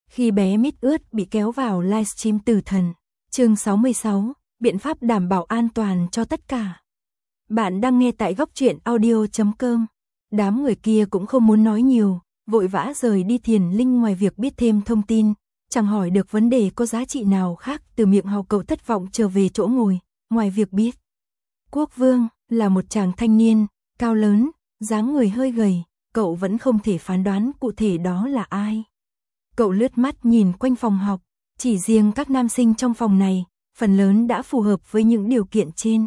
Khi bé mít ướt bị kéo vào livestream Tử Thần, chương 66, biện pháp đảm bảo an toàn cho tất cả. Bạn đang nghe tại góc truyện audio.com. Đám người kia cũng không muốn nói nhiều, vội vã rời đi. Thiền Linh ngoài việc biết thêm thông tin, chẳng hỏi được vấn đề có giá trị nào khác từ miệng Hào cậu thất vọng trở về chỗ ngồi, ngoài việc biết. Quốc Vương là một chàng thanh niên, cao lớn, dáng người hơi gầy, cậu vẫn không thể phán đoán cụ thể đó là ai. Cậu lướt mắt nhìn quanh phòng học, chỉ riêng các nam sinh trong phòng này, phần lớn đã phù hợp với những điều kiện trên.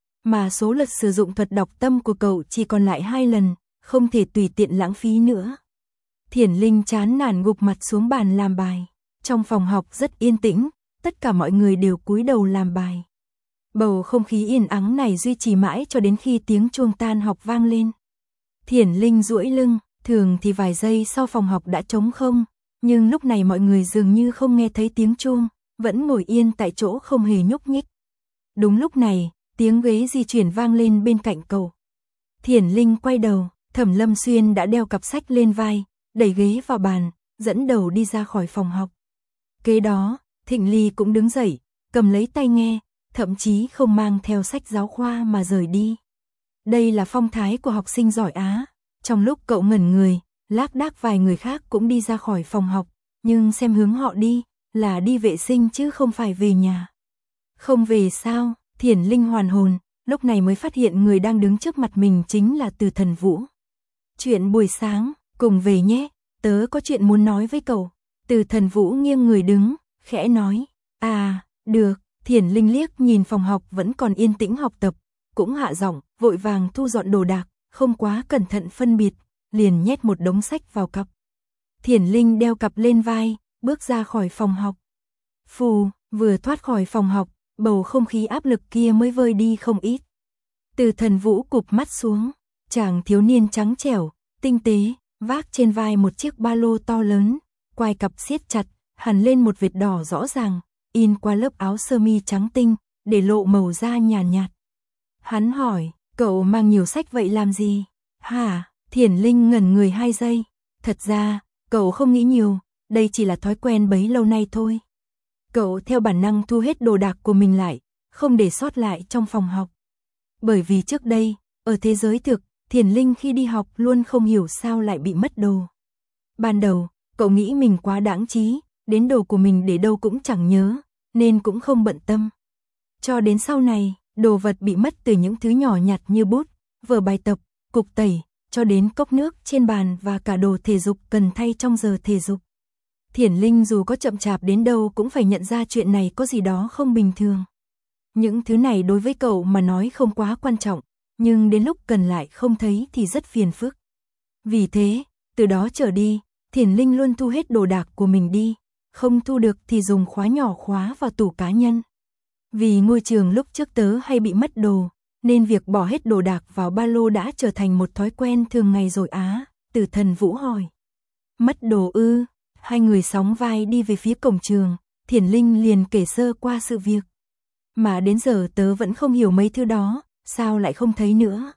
Mà số lần sử dụng thuật đọc tâm của cậu chỉ còn lại 2 lần, không thể tùy tiện lãng phí nữa. Thiền Linh chán nản gục mặt xuống bàn làm bài. Trong phòng học rất yên tĩnh, tất cả mọi người đều cúi đầu làm bài. Bầu không khí yên ắng này duy trì mãi cho đến khi tiếng chuông tan học vang lên. Thiền Linh duỗi lưng, thường thì vài giây sau phòng học đã trống không, nhưng lúc này mọi người dường như không nghe thấy tiếng chuông, vẫn ngồi yên tại chỗ không hề nhúc nhích. Đúng lúc này, tiếng ghế di chuyển vang lên bên cạnh cậu. Thiền Linh quay đầu, Thẩm Lâm Xuyên đã đeo cặp sách lên vai, đẩy ghế vào bàn, dẫn đầu đi ra khỏi phòng học. Kế đó, Thịnh Ly cũng đứng dậy, cầm lấy tai nghe, thậm chí không mang theo sách giáo khoa mà rời đi. Đây là phong thái của học sinh giỏi Á. Trong lúc cậu ngẩn người, lác đác vài người khác cũng đi ra khỏi phòng học, nhưng xem hướng họ đi, là đi vệ sinh chứ không phải về nhà. Không về sao? Thiền Linh hoàn hồn, lúc này mới phát hiện người đang đứng trước mặt mình chính là Từ Thần Vũ. Chuyện buổi sáng, cùng về nhé, tớ có chuyện muốn nói với cậu. Từ Thần Vũ nghiêng người đứng, khẽ nói, à, được. Thiền Linh liếc nhìn phòng học vẫn còn yên tĩnh học tập, cũng hạ giọng, vội vàng thu dọn đồ đạc, không quá cẩn thận phân biệt, liền nhét một đống sách vào cặp. Thiền Linh đeo cặp lên vai, bước ra khỏi phòng học. Phù, vừa thoát khỏi phòng học, bầu không khí áp lực kia mới vơi đi không ít. Từ Thần Vũ cụp mắt xuống, chàng thiếu niên trắng trẻo, tinh tế, vác trên vai một chiếc ba lô to lớn, quai cặp siết chặt, hằn lên một vệt đỏ rõ ràng, in qua lớp áo sơ mi trắng tinh, để lộ màu da nhàn nhạt. Hắn hỏi, cậu mang nhiều sách vậy làm gì? Hả? Thiền Linh ngẩn người 2 giây. Thật ra, cậu không nghĩ nhiều, đây chỉ là thói quen bấy lâu nay thôi. Cậu theo bản năng thu hết đồ đạc của mình lại, không để sót lại trong phòng học. Bởi vì trước đây, ở thế giới thực, Thiền Linh khi đi học luôn không hiểu sao lại bị mất đồ. Ban đầu, cậu nghĩ mình quá đãng trí, đến đồ của mình để đâu cũng chẳng nhớ, nên cũng không bận tâm. Cho đến sau này, đồ vật bị mất từ những thứ nhỏ nhặt như bút, vở bài tập, cục tẩy, cho đến cốc nước trên bàn và cả đồ thể dục cần thay trong giờ thể dục. Thiền Linh dù có chậm chạp đến đâu cũng phải nhận ra chuyện này có gì đó không bình thường. Những thứ này đối với cậu mà nói không quá quan trọng, nhưng đến lúc cần lại không thấy thì rất phiền phức. Vì thế, từ đó trở đi, Thiền Linh luôn thu hết đồ đạc của mình đi, không thu được thì dùng khóa nhỏ khóa vào tủ cá nhân. Vì ngôi trường lúc trước tớ hay bị mất đồ, nên việc bỏ hết đồ đạc vào ba lô đã trở thành một thói quen thường ngày rồi á. Từ Thần Vũ hỏi. Mất đồ ư? Hai người sóng vai đi về phía cổng trường, Thiền Linh liền kể sơ qua sự việc. Mà đến giờ tớ vẫn không hiểu mấy thứ đó, sao lại không thấy nữa?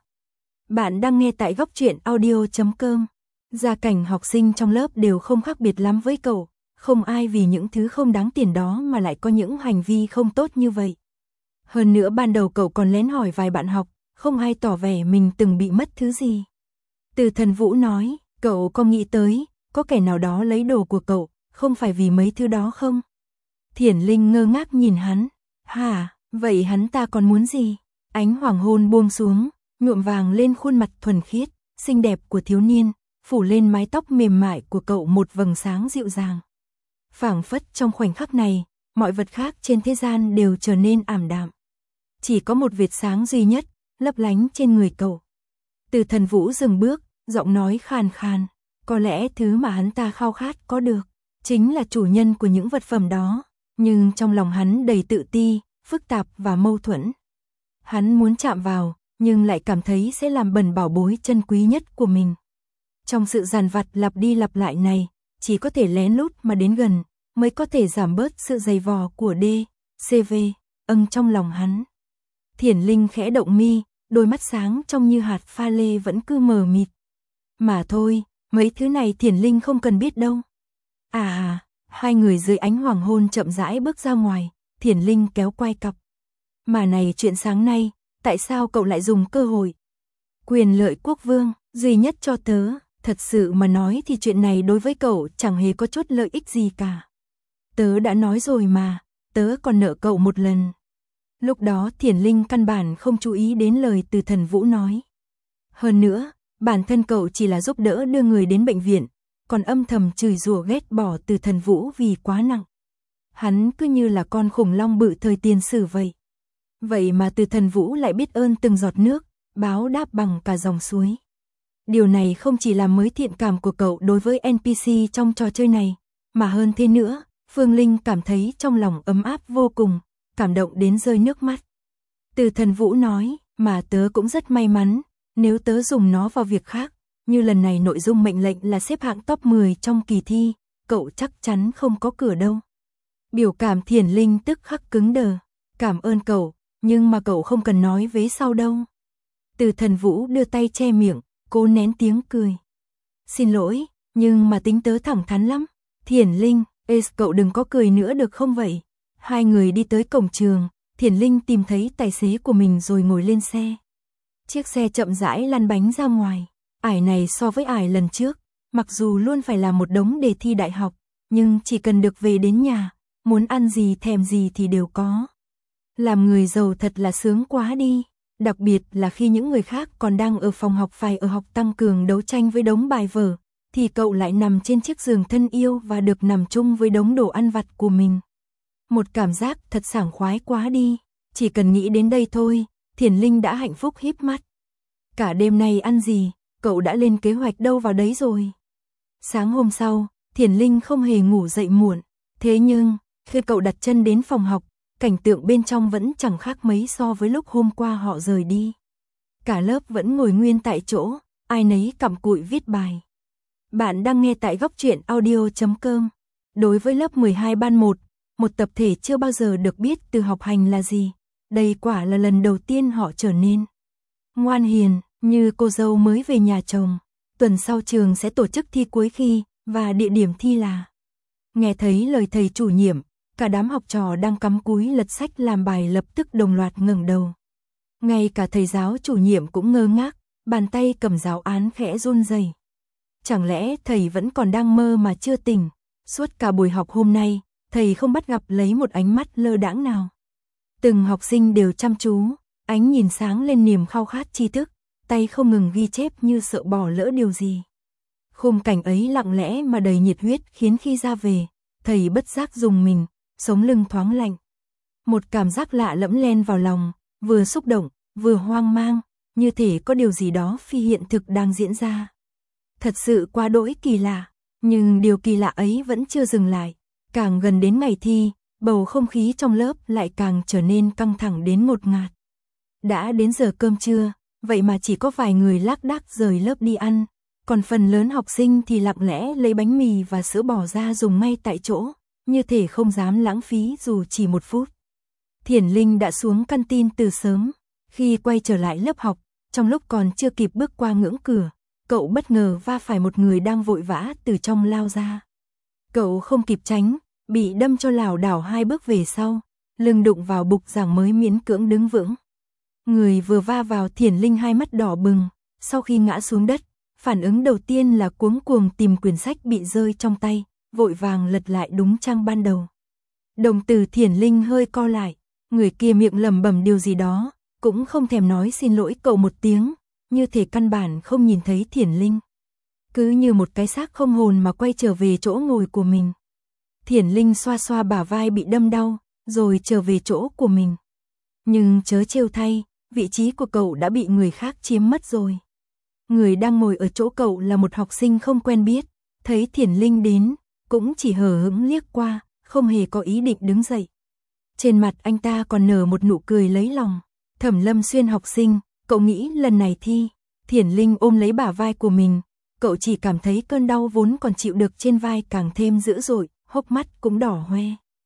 Bạn đang nghe tại góc truyện audio.com. Gia cảnh học sinh trong lớp đều không khác biệt lắm với cậu, không ai vì những thứ không đáng tiền đó mà lại có những hành vi không tốt như vậy. Hơn nữa ban đầu cậu còn lén hỏi vài bạn học, không ai tỏ vẻ mình từng bị mất thứ gì. Từ Thần Vũ nói, cậu có nghĩ tới, có kẻ nào đó lấy đồ của cậu, không phải vì mấy thứ đó không? Thiền Linh ngơ ngác nhìn hắn, hả, vậy hắn ta còn muốn gì? Ánh hoàng hôn buông xuống, nhuộm vàng lên khuôn mặt thuần khiết, xinh đẹp của thiếu niên, phủ lên mái tóc mềm mại của cậu một vầng sáng dịu dàng. Phảng phất trong khoảnh khắc này, mọi vật khác trên thế gian đều trở nên ảm đạm. Chỉ có một vệt sáng duy nhất, lấp lánh trên người cậu. Từ Thần Vũ dừng bước, giọng nói khàn khàn, có lẽ thứ mà hắn ta khao khát có được, chính là chủ nhân của những vật phẩm đó, nhưng trong lòng hắn đầy tự ti, phức tạp và mâu thuẫn. Hắn muốn chạm vào, nhưng lại cảm thấy sẽ làm bẩn bảo bối chân quý nhất của mình. Trong sự dằn vặt lặp đi lặp lại này, chỉ có thể lén lút mà đến gần, mới có thể giảm bớt sự dày vò của D.C.V. Trong lòng hắn. Thiền Linh khẽ động mi, đôi mắt sáng trong như hạt pha lê vẫn cứ mờ mịt. Mà thôi, mấy thứ này Thiền Linh không cần biết đâu. À, Hai người dưới ánh hoàng hôn chậm rãi bước ra ngoài, Thiền Linh kéo quai cặp. Mà này chuyện sáng nay, tại sao cậu lại dùng cơ hội? Quyền lợi quốc vương, duy nhất cho tớ, thật sự mà nói thì chuyện này đối với cậu chẳng hề có chút lợi ích gì cả. Tớ đã nói rồi mà, tớ còn nợ cậu một lần. Lúc đó Thiền Linh căn bản không chú ý đến lời Từ Thần Vũ nói. Hơn nữa, bản thân cậu chỉ là giúp đỡ đưa người đến bệnh viện, còn âm thầm chửi rủa ghét bỏ Từ Thần Vũ vì quá nặng. Hắn cứ như là con khủng long bự thời tiền sử vậy. Vậy mà Từ Thần Vũ lại biết ơn từng giọt nước, báo đáp bằng cả dòng suối. Điều này không chỉ làm mới thiện cảm của cậu đối với NPC trong trò chơi này, mà hơn thế nữa, Phương Linh cảm thấy trong lòng ấm áp vô cùng, cảm động đến rơi nước mắt. Từ Thần Vũ nói, mà tớ cũng rất may mắn, nếu tớ dùng nó vào việc khác, như lần này nội dung mệnh lệnh là xếp hạng top 10 trong kỳ thi, cậu chắc chắn không có cửa đâu. Biểu cảm Thiền Linh tức khắc cứng đờ, cảm ơn cậu, nhưng mà cậu không cần nói vế sau đâu. Từ Thần Vũ đưa tay che miệng, cố nén tiếng cười. Xin lỗi, nhưng mà tính tớ thẳng thắn lắm. Thiền Linh, cậu đừng có cười nữa được không vậy? Hai người đi tới cổng trường, Thiền Linh tìm thấy tài xế của mình rồi ngồi lên xe. Chiếc xe chậm rãi lăn bánh ra ngoài. Ải này so với ải lần trước, mặc dù luôn phải làm một đống đề thi đại học, nhưng chỉ cần được về đến nhà, muốn ăn gì thèm gì thì đều có. Làm người giàu thật là sướng quá đi. Đặc biệt là khi những người khác còn đang ở phòng học phải ở học tăng cường đấu tranh với đống bài vở, thì cậu lại nằm trên chiếc giường thân yêu và được nằm chung với đống đồ ăn vặt của mình. Một cảm giác thật sảng khoái quá đi, chỉ cần nghĩ đến đây thôi, Thiền Linh đã hạnh phúc híp mắt. Cả đêm nay ăn gì, cậu đã lên kế hoạch đâu vào đấy rồi. Sáng hôm sau, Thiền Linh không hề ngủ dậy muộn, thế nhưng, khi cậu đặt chân đến phòng học, cảnh tượng bên trong vẫn chẳng khác mấy so với lúc hôm qua họ rời đi. Cả lớp vẫn ngồi nguyên tại chỗ, ai nấy cặm cụi viết bài. Bạn đang nghe tại góc truyện audio.com. Đối với lớp 12 ban 1, một tập thể chưa bao giờ được biết từ học hành là gì. Đây quả là lần đầu tiên họ trở nên ngoan hiền, như cô dâu mới về nhà chồng. Tuần sau trường sẽ tổ chức thi cuối kỳ, và địa điểm thi là... Nghe thấy lời thầy chủ nhiệm, cả đám học trò đang cắm cúi lật sách làm bài lập tức đồng loạt ngẩng đầu. Ngay cả thầy giáo chủ nhiệm cũng ngơ ngác, bàn tay cầm giáo án khẽ run rẩy. Chẳng lẽ thầy vẫn còn đang mơ mà chưa tỉnh? Suốt cả buổi học hôm nay, thầy không bắt gặp lấy một ánh mắt lơ đãng nào. Từng học sinh đều chăm chú, ánh nhìn sáng lên niềm khao khát tri thức, tay không ngừng ghi chép như sợ bỏ lỡ điều gì. Khung cảnh ấy lặng lẽ mà đầy nhiệt huyết khiến khi ra về, thầy bất giác rùng mình, sống lưng thoáng lạnh. Một cảm giác lạ lẫm len vào lòng, vừa xúc động, vừa hoang mang, như thể có điều gì đó phi hiện thực đang diễn ra. Thật sự quá đỗi kỳ lạ, nhưng điều kỳ lạ ấy vẫn chưa dừng lại. Càng gần đến ngày thi, bầu không khí trong lớp lại càng trở nên căng thẳng đến ngột ngạt. Đã đến giờ cơm trưa, vậy mà chỉ có vài người lác đác rời lớp đi ăn, còn phần lớn học sinh thì lặng lẽ lấy bánh mì và sữa bò ra dùng ngay tại chỗ, như thể không dám lãng phí dù chỉ một phút. Thiền Linh đã xuống canteen từ sớm, khi quay trở lại lớp học, trong lúc còn chưa kịp bước qua ngưỡng cửa, cậu bất ngờ va phải một người đang vội vã từ trong lao ra. Cậu không kịp tránh, bị đâm cho lảo đảo hai bước về sau, lưng đụng vào bục giảng mới miễn cưỡng đứng vững. Người vừa va vào Thiền Linh hai mắt đỏ bừng, sau khi ngã xuống đất, phản ứng đầu tiên là cuống cuồng tìm quyển sách bị rơi trong tay, vội vàng lật lại đúng trang ban đầu. Đồng tử Thiền Linh hơi co lại, người kia miệng lẩm bẩm điều gì đó, cũng không thèm nói xin lỗi cậu một tiếng, như thể căn bản không nhìn thấy Thiền Linh. Cứ như một cái xác không hồn mà quay trở về chỗ ngồi của mình. Thiền Linh xoa xoa bả vai bị đâm đau, rồi trở về chỗ của mình. Nhưng chớ trêu thay, vị trí của cậu đã bị người khác chiếm mất rồi. Người đang ngồi ở chỗ cậu là một học sinh không quen biết, thấy Thiền Linh đến, cũng chỉ hờ hững liếc qua, không hề có ý định đứng dậy. Trên mặt anh ta còn nở một nụ cười lấy lòng. Thẩm Lâm Xuyên học sinh, cậu nghĩ lần này thi. Thiền Linh ôm lấy bả vai của mình, cậu chỉ cảm thấy cơn đau vốn còn chịu được trên vai càng thêm dữ dội, hốc mắt cũng đỏ hoe.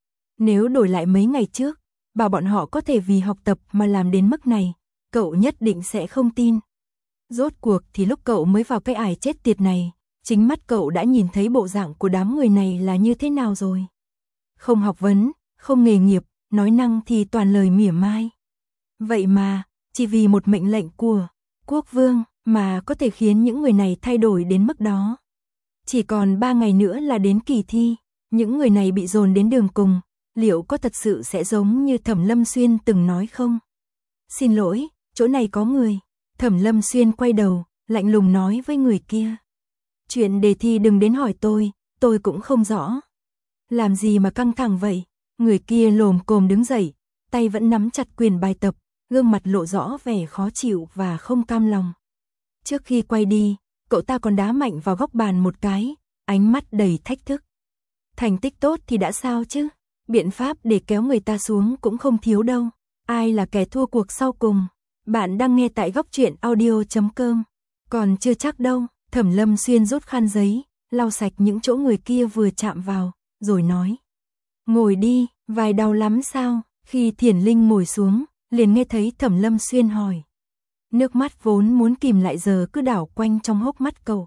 Nếu đổi lại mấy ngày trước, bảo bọn họ có thể vì học tập mà làm đến mức này, cậu nhất định sẽ không tin. Rốt cuộc thì lúc cậu mới vào cái ải chết tiệt này, chính mắt cậu đã nhìn thấy bộ dạng của đám người này là như thế nào rồi. Không học vấn, không nghề nghiệp, nói năng thì toàn lời mỉa mai. Vậy mà, chỉ vì một mệnh lệnh của quốc vương mà có thể khiến những người này thay đổi đến mức đó. Chỉ còn 3 ngày nữa là đến kỳ thi, những người này bị dồn đến đường cùng, liệu có thật sự sẽ giống như Thẩm Lâm Xuyên từng nói không? Xin lỗi, chỗ này có người. Thẩm Lâm Xuyên quay đầu, lạnh lùng nói với người kia. Chuyện đề thi đừng đến hỏi tôi cũng không rõ. Làm gì mà căng thẳng vậy? Người kia lồm cồm đứng dậy, tay vẫn nắm chặt quyển bài tập, gương mặt lộ rõ vẻ khó chịu và không cam lòng. Trước khi quay đi, cậu ta còn đá mạnh vào góc bàn một cái, ánh mắt đầy thách thức. Thành tích tốt thì đã sao chứ? Biện pháp để kéo người ta xuống cũng không thiếu đâu. Ai là kẻ thua cuộc sau cùng? Bạn đang nghe tại góc truyện audio.com. Còn chưa chắc đâu. Thẩm Lâm Xuyên rút khăn giấy, lau sạch những chỗ người kia vừa chạm vào, rồi nói. Ngồi đi, vai đau lắm sao? Khi Thiển Linh ngồi xuống, liền nghe thấy Thẩm Lâm Xuyên hỏi. Nước mắt vốn muốn kìm lại giờ cứ đảo quanh trong hốc mắt cậu.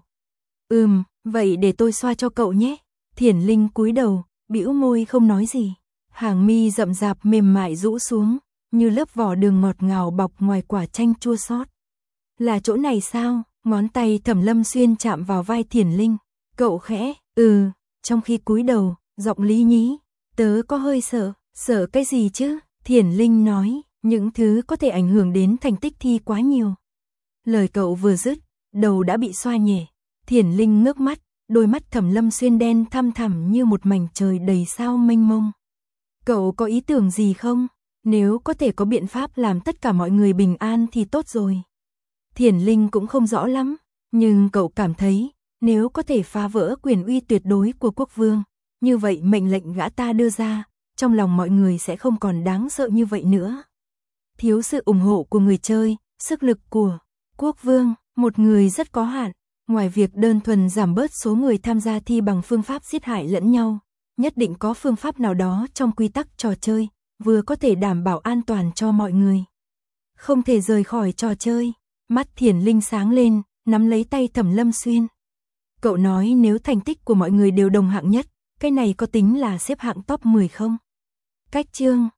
Vậy để tôi xoa cho cậu nhé. Thiển Linh cúi đầu, bĩu môi không nói gì. Hàng mi rậm rạp mềm mại rũ xuống, như lớp vỏ đường ngọt ngào bọc ngoài quả chanh chua xót. Là chỗ này sao? Ngón tay Thẩm Lâm Xuyên chạm vào vai Thiển Linh. Cậu khẽ, trong khi cúi đầu, giọng lý nhí. Tớ có hơi sợ cái gì chứ? Thiển Linh nói, những thứ có thể ảnh hưởng đến thành tích thi quá nhiều. Lời cậu vừa dứt, đầu đã bị xoa nhẹ. Thiển Linh ngước mắt, đôi mắt Thẩm Lâm Xuyên đen thăm thẳm như một mảnh trời đầy sao mênh mông. Cậu có ý tưởng gì không? Nếu có thể có biện pháp làm tất cả mọi người bình an thì tốt rồi. Thiển Linh cũng không rõ lắm, nhưng cậu cảm thấy, nếu có thể phá vỡ quyền uy tuyệt đối của quốc vương, như vậy mệnh lệnh gã ta đưa ra, trong lòng mọi người sẽ không còn đáng sợ như vậy nữa. Thiếu sự ủng hộ của người chơi, sức lực của quốc vương, một người rất có hạn, ngoài việc đơn thuần giảm bớt số người tham gia thi bằng phương pháp giết hại lẫn nhau, nhất định có phương pháp nào đó trong quy tắc trò chơi, vừa có thể đảm bảo an toàn cho mọi người. Không thể rời khỏi trò chơi. Mắt Thiển Linh sáng lên, nắm lấy tay Thẩm Lâm Xuyên. Cậu nói nếu thành tích của mọi người đều đồng hạng nhất, cái này có tính là xếp hạng top 10 không? Cách chương